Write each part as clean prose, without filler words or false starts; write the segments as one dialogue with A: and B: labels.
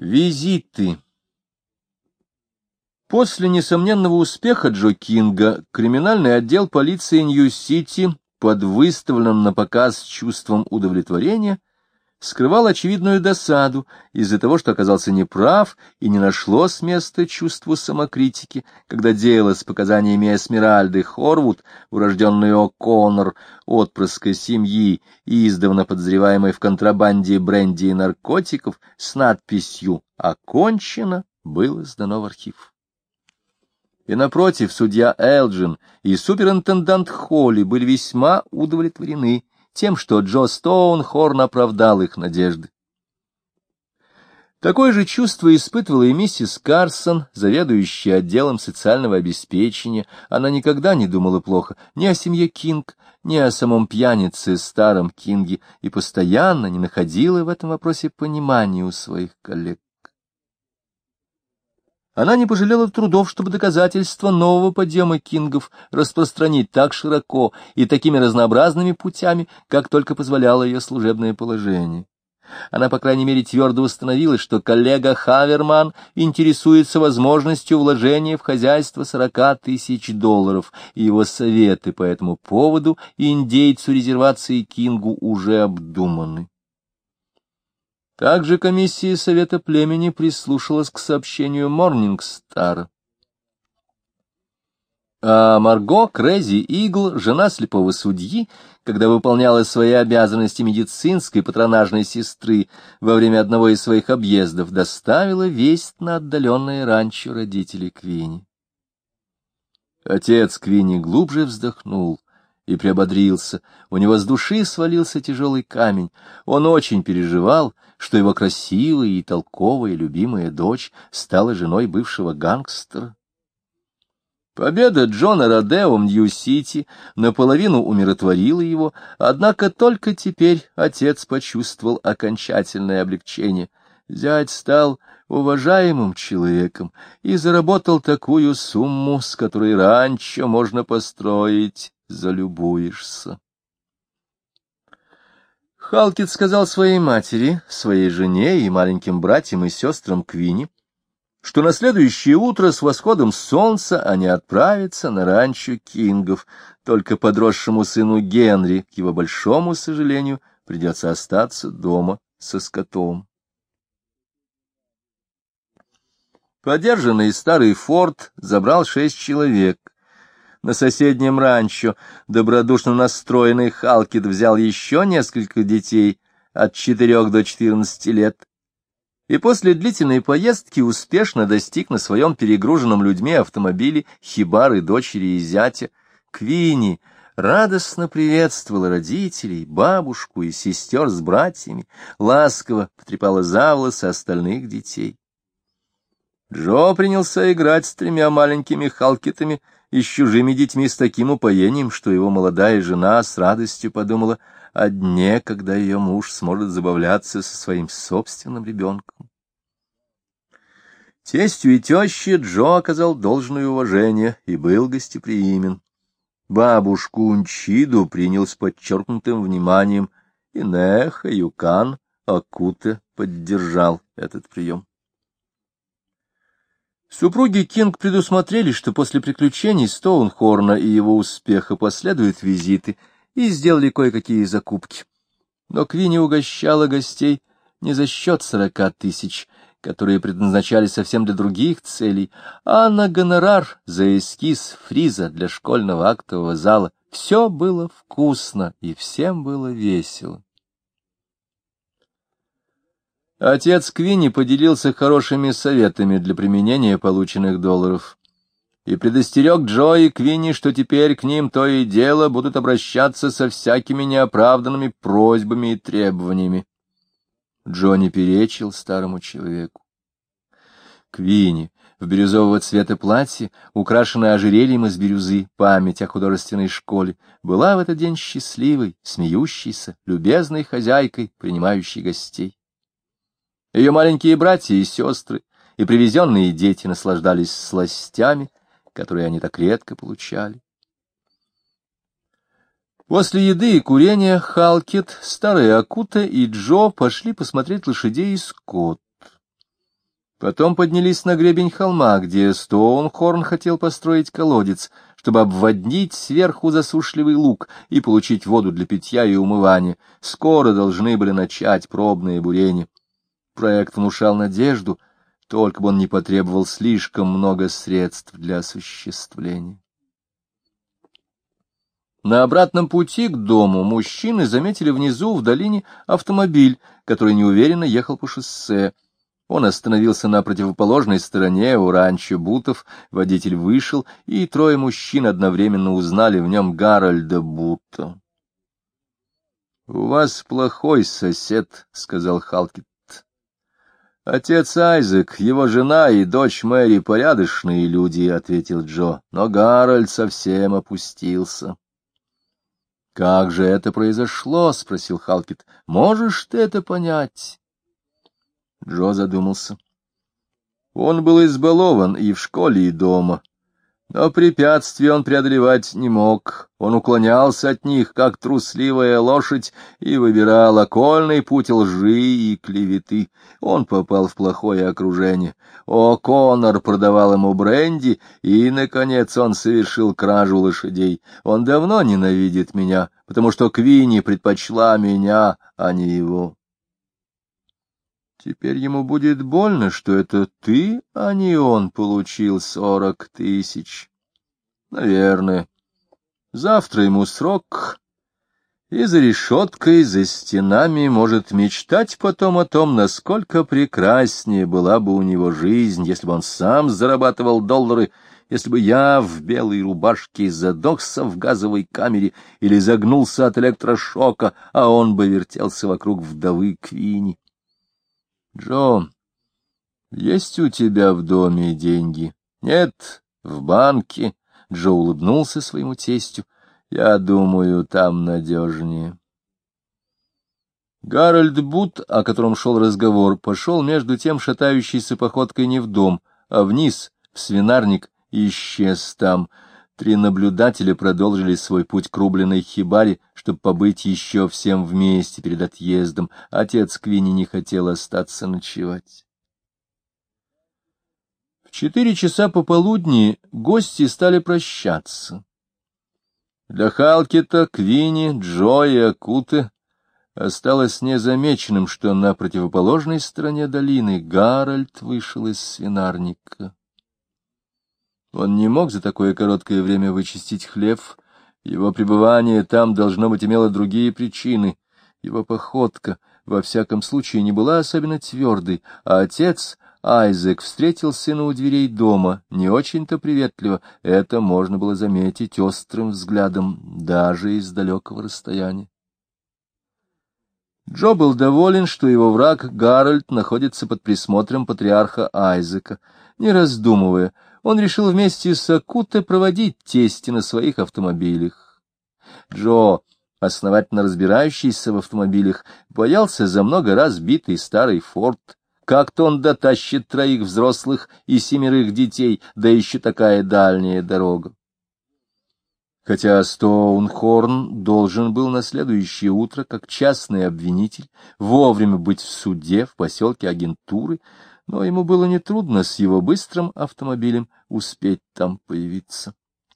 A: Визиты. После несомненного успеха Джо Кинга криминальный отдел полиции Нью-Сити под выставленным на показ чувством удовлетворения скрывал очевидную досаду из-за того, что оказался неправ и не нашлось места чувству самокритики, когда дело с показаниями Эсмеральды Хорвуд, урожденной О'Коннор, отпрыска семьи, издавна подозреваемой в контрабанде бренди и наркотиков, с надписью «Окончено», было сдано в архив. И напротив, судья Элджин и суперинтендант Холли были весьма удовлетворены тем, что Джо Стоунхорн оправдал их надежды. Такое же чувство испытывала и миссис Карсон, заведующая отделом социального обеспечения. Она никогда не думала плохо ни о семье Кинг, ни о самом пьянице старом Кинге, и постоянно не находила в этом вопросе понимания у своих коллег. Она не пожалела трудов, чтобы доказательства нового подъема Кингов распространить так широко и такими разнообразными путями, как только позволяло ее служебное положение. Она, по крайней мере, твердо установила, что коллега Хаверман интересуется возможностью вложения в хозяйство $40 000, и его советы по этому поводу индейцу резервации Кингу уже обдуманы. Также комиссия Совета племени прислушалась к сообщению Морнингстара. А Марго Крэзи Игл, жена слепого судьи, когда выполняла свои обязанности медицинской патронажной сестры во время одного из своих объездов, доставила весть на отдаленное ранчо родителей Квинни. Отец Квинни глубже вздохнул и приободрился. У него с души свалился тяжелый камень. Он очень переживал, что его красивая и толковая любимая дочь стала женой бывшего гангстера. Победа Джона Родео в Нью-Сити наполовину умиротворила его, однако только теперь отец почувствовал окончательное облегчение. Зять стал уважаемым человеком и заработал такую сумму, с которой ранчо можно построить, залюбуешься. Халкет сказал своей матери, своей жене и маленьким братьям и сестрам Квинни, что на следующее утро с восходом солнца они отправятся на ранчо Кингов, только подросшему сыну Генри, к его большому сожалению, придется остаться дома со скотом. Подержанный старый форт забрал 6 человек. На соседнем ранчо добродушно настроенный Халкет взял еще несколько детей от 4 до 14 лет, и после длительной поездки успешно достиг на своем перегруженном людьми автомобиле хибары дочери и зятя. Квинни радостно приветствовала родителей, бабушку и сестер с братьями, ласково потрепала за волосы остальных детей. Джо принялся играть с 3 маленькими Халкетами и с чужими детьми с таким упоением, что его молодая жена с радостью подумала о дне, когда ее муж сможет забавляться со своим собственным ребенком. Тестю и теще Джо оказал должное уважение и был гостеприимен. Бабушку Нчиду принял с подчеркнутым вниманием, и Неха, Юкан, Акуте поддержал этот прием. Супруги Кинг предусмотрели, что после приключений Стоунхорна и его успеха последуют визиты, и сделали кое-какие закупки. Но Квинни угощала гостей не за счет 40 000, которые предназначались совсем для других целей, а на гонорар за эскиз фриза для школьного актового зала. Все было вкусно, и всем было весело. Отец Квинни поделился хорошими советами для применения полученных долларов и предостерег Джо и Квинни, что теперь к ним то и дело будут обращаться со всякими неоправданными просьбами и требованиями. Джо не перечил старому человеку. Квинни в бирюзового цвета платье, украшенное ожерельем из бирюзы, память о художественной школе, была в этот день счастливой, смеющейся, любезной хозяйкой, принимающей гостей. Ее маленькие братья и сестры и привезенные дети наслаждались сластями, которые они так редко получали. После еды и курения Халкет, старая Акута и Джо пошли посмотреть лошадей и скот. Потом поднялись на гребень холма, где Стоунхорн хотел построить колодец, чтобы обводнить сверху засушливый луг и получить воду для питья и умывания. Скоро должны были начать пробные бурения. Проект внушал надежду, только бы он не потребовал слишком много средств для осуществления. На обратном пути к дому мужчины заметили внизу в долине автомобиль, который неуверенно ехал по шоссе. Он остановился на противоположной стороне у ранчо Бутов, водитель вышел, и трое мужчин одновременно узнали в нем Гарольда Бута. — У вас плохой сосед, — сказал Халкетт. — Отец Айзек, его жена и дочь Мэри порядочные люди, — ответил Джо, — но Гарольд совсем опустился. — Как же это произошло? — спросил Халкетт. — Можешь ты это понять? Джо задумался. Он был избалован и в школе, и дома, но препятствия он преодолевать не мог. Он уклонялся от них, как трусливая лошадь, и выбирал окольный путь лжи и клеветы. Он попал в плохое окружение. О'Коннор продавал ему бренди, и, наконец, он совершил кражу лошадей. Он давно ненавидит меня, потому что Квинни предпочла меня, а не его. Теперь ему будет больно, что это ты, а не он, получил 40 000. Наверное. Завтра ему срок, и за решеткой, за стенами может мечтать потом о том, насколько прекраснее была бы у него жизнь, если бы он сам зарабатывал доллары, если бы я в белой рубашке задохся в газовой камере или загнулся от электрошока, а он бы вертелся вокруг вдовы Квинни. Джо, есть у тебя в доме деньги? Нет, в банке. Джо улыбнулся своему тестю. Я думаю, там надежнее. Гарольд Бут, о котором шел разговор, пошел между тем шатающейся походкой не в дом, а вниз, в свинарник, и исчез там. Три наблюдателя продолжили свой путь к рубленной хибаре, чтобы побыть еще всем вместе перед отъездом. Отец Квинни не хотел остаться ночевать. В 4 часа пополудни гости стали прощаться. Для Халкетта, Квинни, Джо и Акуты осталось незамеченным, что на противоположной стороне долины Гарольд вышел из свинарника. Он не мог за такое короткое время вычистить хлев. Его пребывание там, должно быть, имело другие причины. Его походка, во всяком случае, не была особенно твердой, а отец Айзек встретил сына у дверей дома не очень-то приветливо. Это можно было заметить острым взглядом, даже из далекого расстояния. Джо был доволен, что его враг Гарольд находится под присмотром патриарха Айзека. Не раздумывая, он решил вместе с Акуте проводить тестя на своих автомобилях. Джо, основательно разбирающийся в автомобилях, боялся за много раз битый старый Форд. Как-то он дотащит 3 взрослых и 7 детей, да еще такая дальняя дорога. Хотя Стоунхорн должен был на следующее утро, как частный обвинитель, вовремя быть в суде в поселке Агентуры, но ему было нетрудно с его быстрым автомобилем успеть там появиться.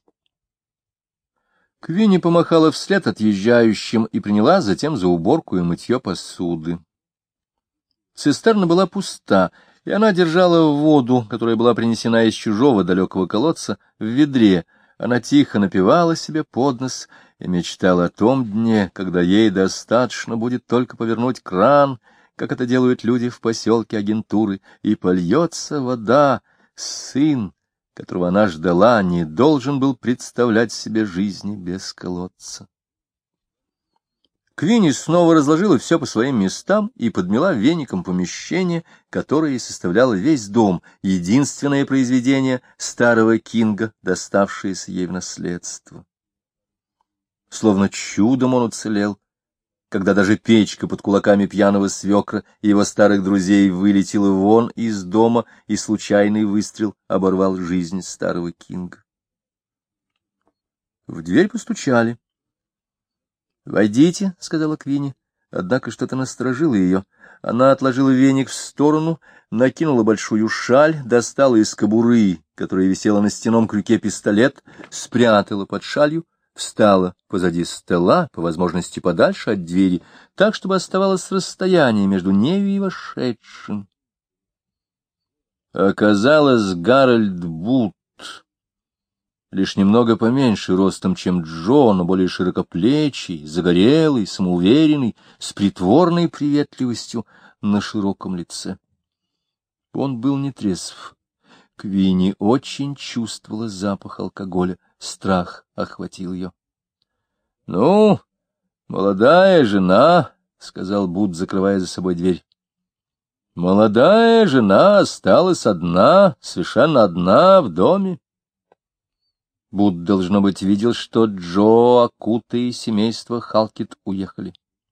A: Квинни помахала вслед отъезжающим и приняла затем за уборку и мытье посуды. Цистерна была пуста, и она держала воду, которая была принесена из чужого далекого колодца, в ведре. Она тихо напевала себе под нос и мечтала о том дне, когда ей достаточно будет только повернуть кран, как это делают люди в поселке Агентуры, и польется вода. Сын, которого она ждала, не должен был представлять себе жизни без колодца. Квинни снова разложила все по своим местам и подмела веником помещение, которое составляло весь дом, единственное произведение старого Кинга, доставшееся ей в наследство. Словно чудом он уцелел, когда даже печка под кулаками пьяного свекра и его старых друзей вылетела вон из дома, и случайный выстрел оборвал жизнь старого Кинга. В дверь постучали. — Войдите, — сказала Квинни, однако что-то насторожило ее. Она отложила веник в сторону, накинула большую шаль, достала из кобуры, которая висела на стенном крюке, пистолет, спрятала под шалью, встала позади стола, по возможности подальше от двери, так, чтобы оставалось расстояние между нею и вошедшим. Оказалось, Гарольд Бут, лишь немного поменьше ростом, чем Джо, но более широкоплечий, загорелый, самоуверенный, с притворной приветливостью на широком лице. Он был нетрезв. Квинни очень чувствовала запах алкоголя, страх охватил ее. — Ну, молодая жена, — сказал Бут, закрывая за собой дверь. — Молодая жена осталась одна, совершенно одна в доме. Бут, должно быть, видел, что Джо, Акута и семейство Халкет уехали.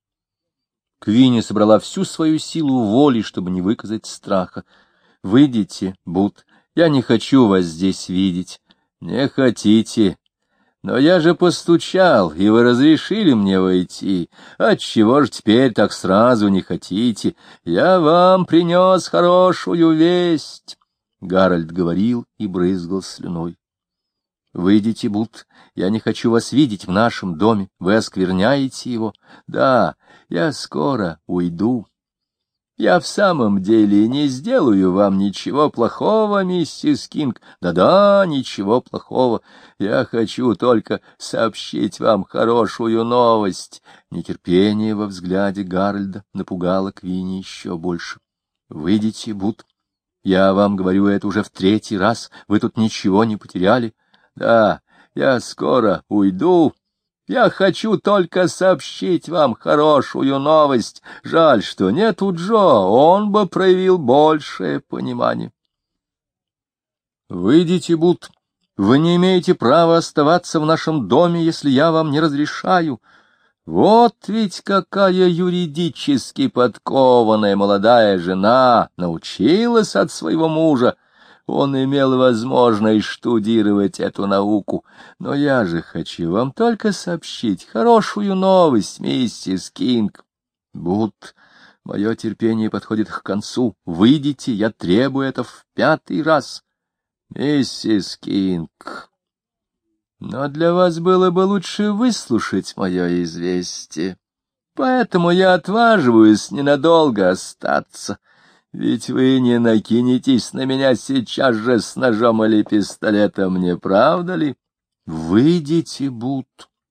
A: Квинни собрала всю свою силу воли, чтобы не выказать страха. — Выйдите, Бут, я не хочу вас здесь видеть. — Не хотите. Но я же постучал, и вы разрешили мне войти. Отчего же теперь так сразу не хотите? Я вам принес хорошую весть. Гарольд говорил и брызгал слюной. — Выйдите, Бут, я не хочу вас видеть в нашем доме, вы оскверняете его. Да, я скоро уйду. Я в самом деле не сделаю вам ничего плохого, миссис Кинг. Да-да, ничего плохого. Я хочу только сообщить вам хорошую новость. Нетерпение во взгляде Гарольда напугало Квинни еще больше. — Выйдите, Бут. Я вам говорю это уже в 3-й раз. Вы тут ничего не потеряли. Да, я скоро уйду. Я хочу только сообщить вам хорошую новость. Жаль, что нету Джо, он бы проявил большее понимание. Выйдите, Бут. Вы не имеете права оставаться в нашем доме, если я вам не разрешаю. Вот ведь какая юридически подкованная молодая жена научилась от своего мужа. Он имел возможность штудировать эту науку. Но я же хочу вам только сообщить хорошую новость, миссис Кинг. Бут, мое терпение подходит к концу. Выйдите, я требую это в 5-й раз. Миссис Кинг, но для вас было бы лучше выслушать мое известие. Поэтому я отваживаюсь ненадолго остаться. Ведь вы не накинетесь на меня сейчас же с ножом или пистолетом, не правда ли? Выйдите, Бут.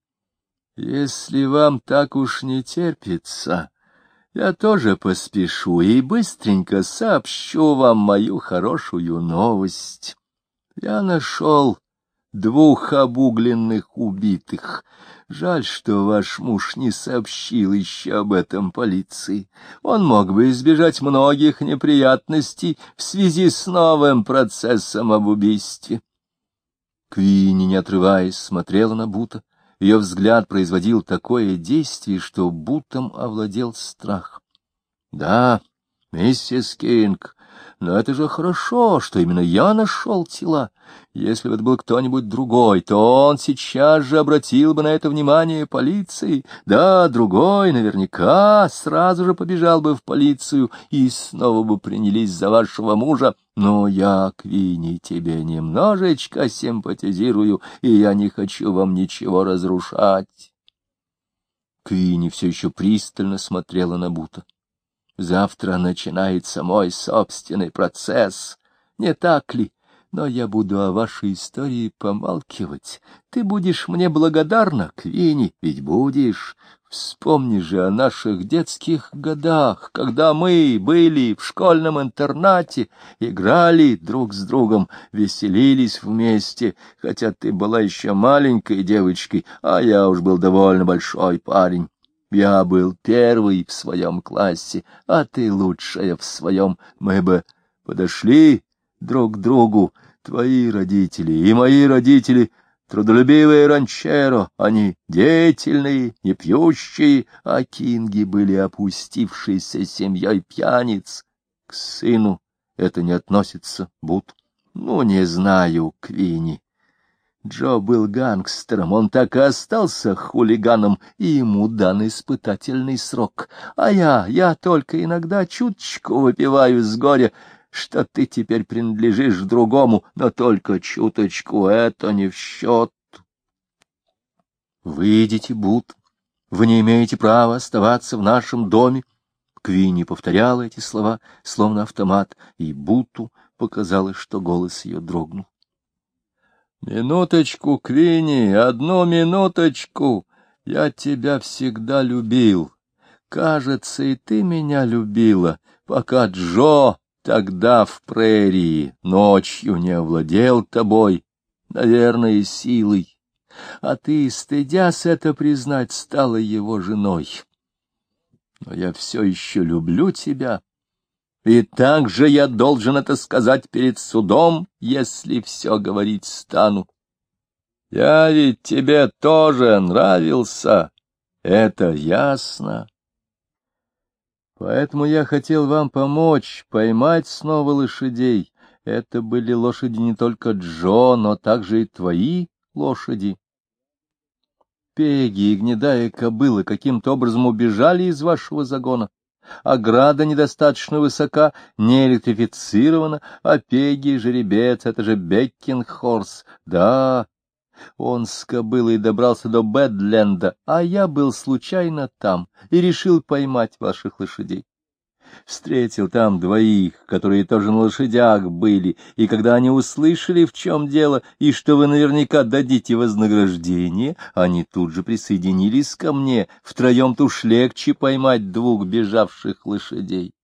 A: Если вам так уж не терпится, я тоже поспешу и быстренько сообщу вам мою хорошую новость. Я нашел 2 обугленных убитых. Жаль, что ваш муж не сообщил еще об этом полиции. Он мог бы избежать многих неприятностей в связи с новым процессом об убийстве. Квинни, не отрываясь, смотрела на Бута. Ее взгляд производил такое действие, что Бутом овладел страх. — Да, миссис Кинг, но это же хорошо, что именно я нашел тела. Если бы это был кто-нибудь другой, то он сейчас же обратил бы на это внимание полиции. Да, другой наверняка сразу же побежал бы в полицию и снова бы принялись за вашего мужа. Но я, Квинни, тебе немножечко симпатизирую, и я не хочу вам ничего разрушать. Квинни все еще пристально смотрела на Бута. Завтра начинается мой собственный процесс, не так ли? Но я буду о вашей истории помалкивать. Ты будешь мне благодарна, Квинни, ведь будешь. Вспомни же о наших детских годах, когда мы были в школьном интернате, играли друг с другом, веселились вместе, хотя ты была еще маленькой девочкой, а я уж был довольно большой парень. Я был первый в своем классе, а ты лучшая в своем. Мы бы подошли друг к другу. Твои родители и мои родители — трудолюбивые ранчеро, они деятельные, не пьющие, а Кинги были опустившейся семьей пьяниц. К сыну это не относится, Бут. Ну, не знаю, Квинни. Джо был гангстером, он так и остался хулиганом, и ему дан испытательный срок. А я только иногда чуточку выпиваю с горя, что ты теперь принадлежишь другому, но только чуточку, это не в счет. Выйдите, Бут, вы не имеете права оставаться в нашем доме. Квинни повторяла эти слова, словно автомат, и Буту показалось, что голос ее дрогнул. «Минуточку, Квинни, одну минуточку. Я тебя всегда любил. Кажется, и ты меня любила, пока Джо тогда в прерии ночью не овладел тобой, наверное, силой. А ты, стыдясь это признать, стала его женой. Но я все еще люблю тебя. И также я должен это сказать перед судом, если все говорить стану. Я ведь тебе тоже нравился, это ясно. Поэтому я хотел вам помочь поймать снова лошадей. Это были лошади не только Джо, но также и твои лошади. Пегги и гнедая кобыла каким-то образом убежали из вашего загона. Ограда недостаточно высока, не электрифицирована, а Пегги и жеребец — это же Беккинхорс. Да, он с кобылой добрался до Бэдленда, а я был случайно там и решил поймать ваших лошадей. Встретил там двоих, которые тоже на лошадях были, и когда они услышали, в чем дело, и что вы наверняка дадите вознаграждение, они тут же присоединились ко мне, втроем-то уж легче поймать двух бежавших лошадей.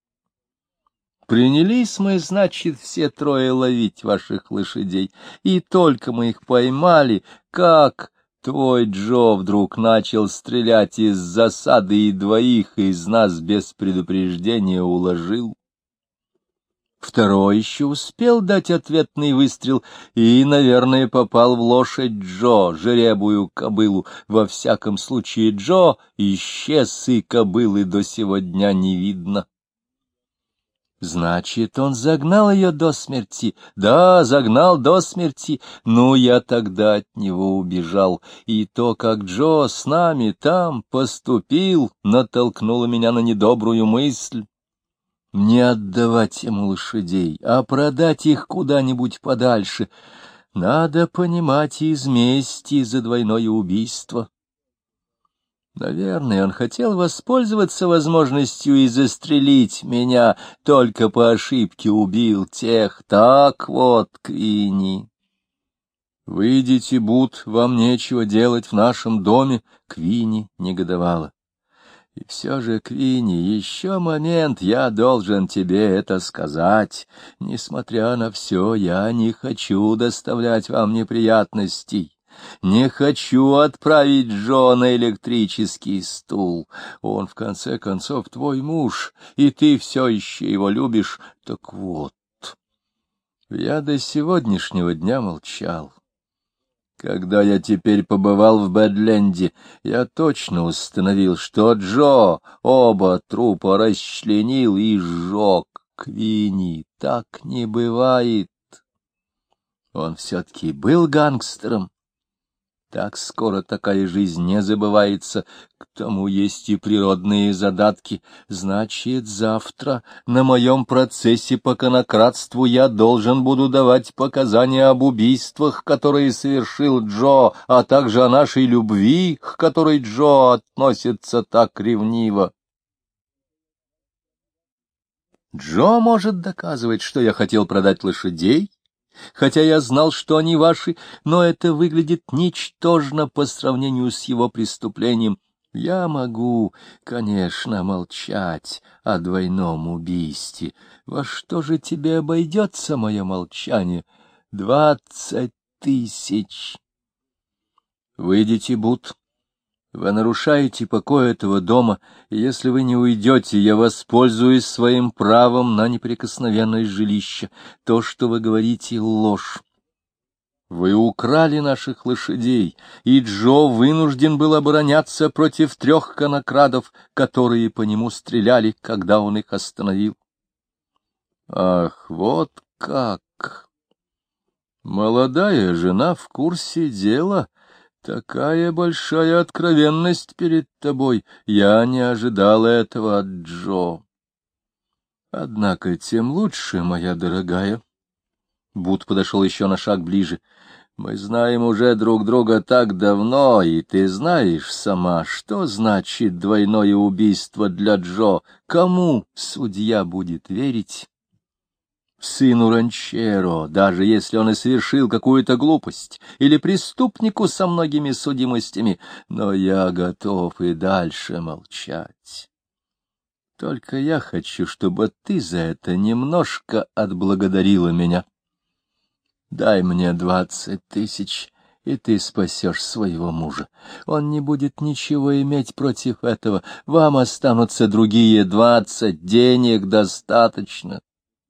A: Принялись мы, значит, все трое ловить ваших лошадей, и только мы их поймали, как твой Джо вдруг начал стрелять из засады и двоих из нас без предупреждения уложил. Второй еще успел дать ответный выстрел и, наверное, попал в лошадь Джо, жеребую кобылу. Во всяком случае, Джо исчез, и кобылы до сего дня не видно. Значит, он загнал ее до смерти. Да, загнал до смерти. Ну, я тогда от него убежал. И то, как Джо с нами там поступил, натолкнуло меня на недобрую мысль. Не отдавать ему лошадей, а продать их куда-нибудь подальше. Надо понимать, из мести за двойное убийство. Наверное, он хотел воспользоваться возможностью и застрелить меня, только по ошибке убил тех. Так вот, Квинни. Выйдите, Бут, вам нечего делать в нашем доме. Квинни негодовала. И все же, Квинни, еще момент, я должен тебе это сказать. Несмотря на все, я не хочу доставлять вам неприятностей. Не хочу отправить Джо на электрический стул. Он, в конце концов, твой муж, и ты все еще его любишь. Так вот, я до сегодняшнего дня молчал. Когда я теперь побывал в Бэдленде, я точно установил, что Джо оба трупа расчленил и сжег. Квинни, так не бывает. Он все-таки был гангстером. Так скоро такая жизнь не забывается, к тому есть и природные задатки. Значит, завтра на моем процессе по конокрадству я должен буду давать показания об убийствах, которые совершил Джо, а также о нашей любви, к которой Джо относится так ревниво. Джо может доказывать, что я хотел продать лошадей, хотя я знал, что они ваши, но это выглядит ничтожно по сравнению с его преступлением. Я могу, конечно, молчать о двойном убийстве. Во что же тебе обойдется мое молчание? 20 000. Выйдите, Бут. Вы нарушаете покой этого дома, и если вы не уйдете, я воспользуюсь своим правом на неприкосновенность жилища. То, что вы говорите, — ложь. Вы украли наших лошадей, и Джо вынужден был обороняться против 3 конокрадов, которые по нему стреляли, когда он их остановил. Ах, вот как! Молодая жена в курсе дела. Такая большая откровенность перед тобой. Я не ожидал этого от Джо. Однако тем лучше, моя дорогая. Бут подошел еще на шаг ближе. Мы знаем уже друг друга так давно, и ты знаешь сама, что значит двойное убийство для Джо. Кому судья будет верить? Сыну ранчеро, даже если он и совершил какую-то глупость, или преступнику со многими судимостями, но я готов и дальше молчать. Только я хочу, чтобы ты за это немножко отблагодарила меня. Дай мне 20 000, и ты спасешь своего мужа. Он не будет ничего иметь против этого. Вам останутся другие 20, денег достаточно.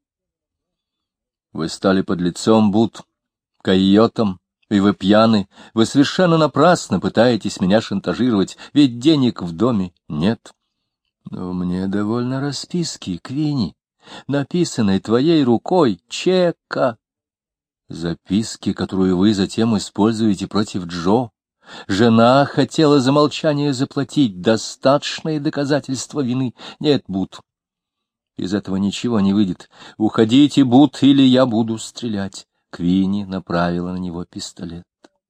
A: Вы стали подлецом, Бут, койотом, и вы пьяны. Вы совершенно напрасно пытаетесь меня шантажировать, ведь денег в доме нет. Но мне довольно расписки, Квинни, написанной твоей рукой, чека. Записки, которую вы затем используете против Джо. Жена хотела за молчание заплатить достаточные доказательства вины. Нет, Бут, из этого ничего не выйдет. Уходите, Бут, или я буду стрелять. Квинни направила на него пистолет.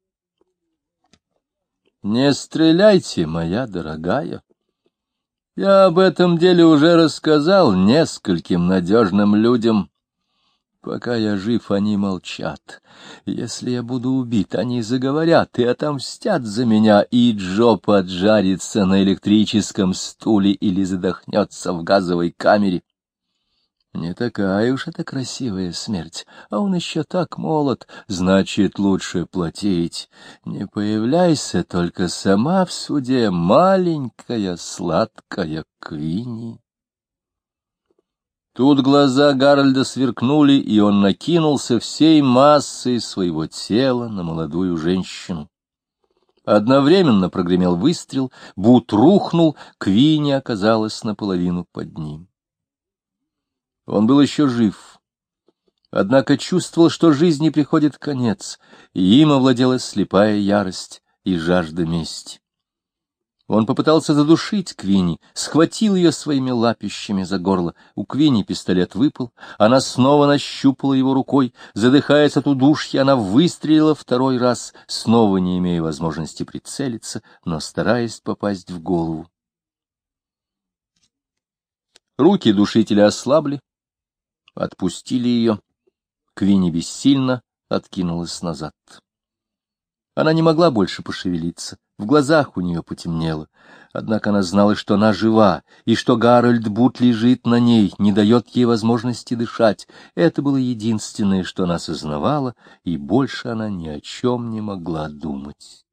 A: Не стреляйте, моя дорогая. Я об этом деле уже рассказал нескольким надежным людям. Пока я жив, они молчат. Если я буду убит, они заговорят и отомстят за меня, и Джо поджарится на электрическом стуле или задохнется в газовой камере. Не такая уж это красивая смерть, а он еще так молод, значит, лучше платить. Не появляйся только сама в суде, маленькая сладкая Квинни. Тут глаза Гарольда сверкнули, и он накинулся всей массой своего тела на молодую женщину. Одновременно прогремел выстрел, Бут рухнул, Квинни оказалась наполовину под ним. Он был еще жив, однако чувствовал, что жизни приходит конец, и им овладела слепая ярость и жажда мести. Он попытался задушить Квинни, схватил ее своими лапищами за горло. У Квинни пистолет выпал, она снова нащупала его рукой. Задыхаясь от удушья, она выстрелила второй раз, снова не имея возможности прицелиться, но стараясь попасть в голову. Руки душителя ослабли, отпустили ее. Квинни бессильно откинулась назад. Она не могла больше пошевелиться, в глазах у нее потемнело. Однако она знала, что она жива, и что Гарольд Бут лежит на ней, не дает ей возможности дышать. Это было единственное, что она сознавала, и больше она ни о чем не могла думать.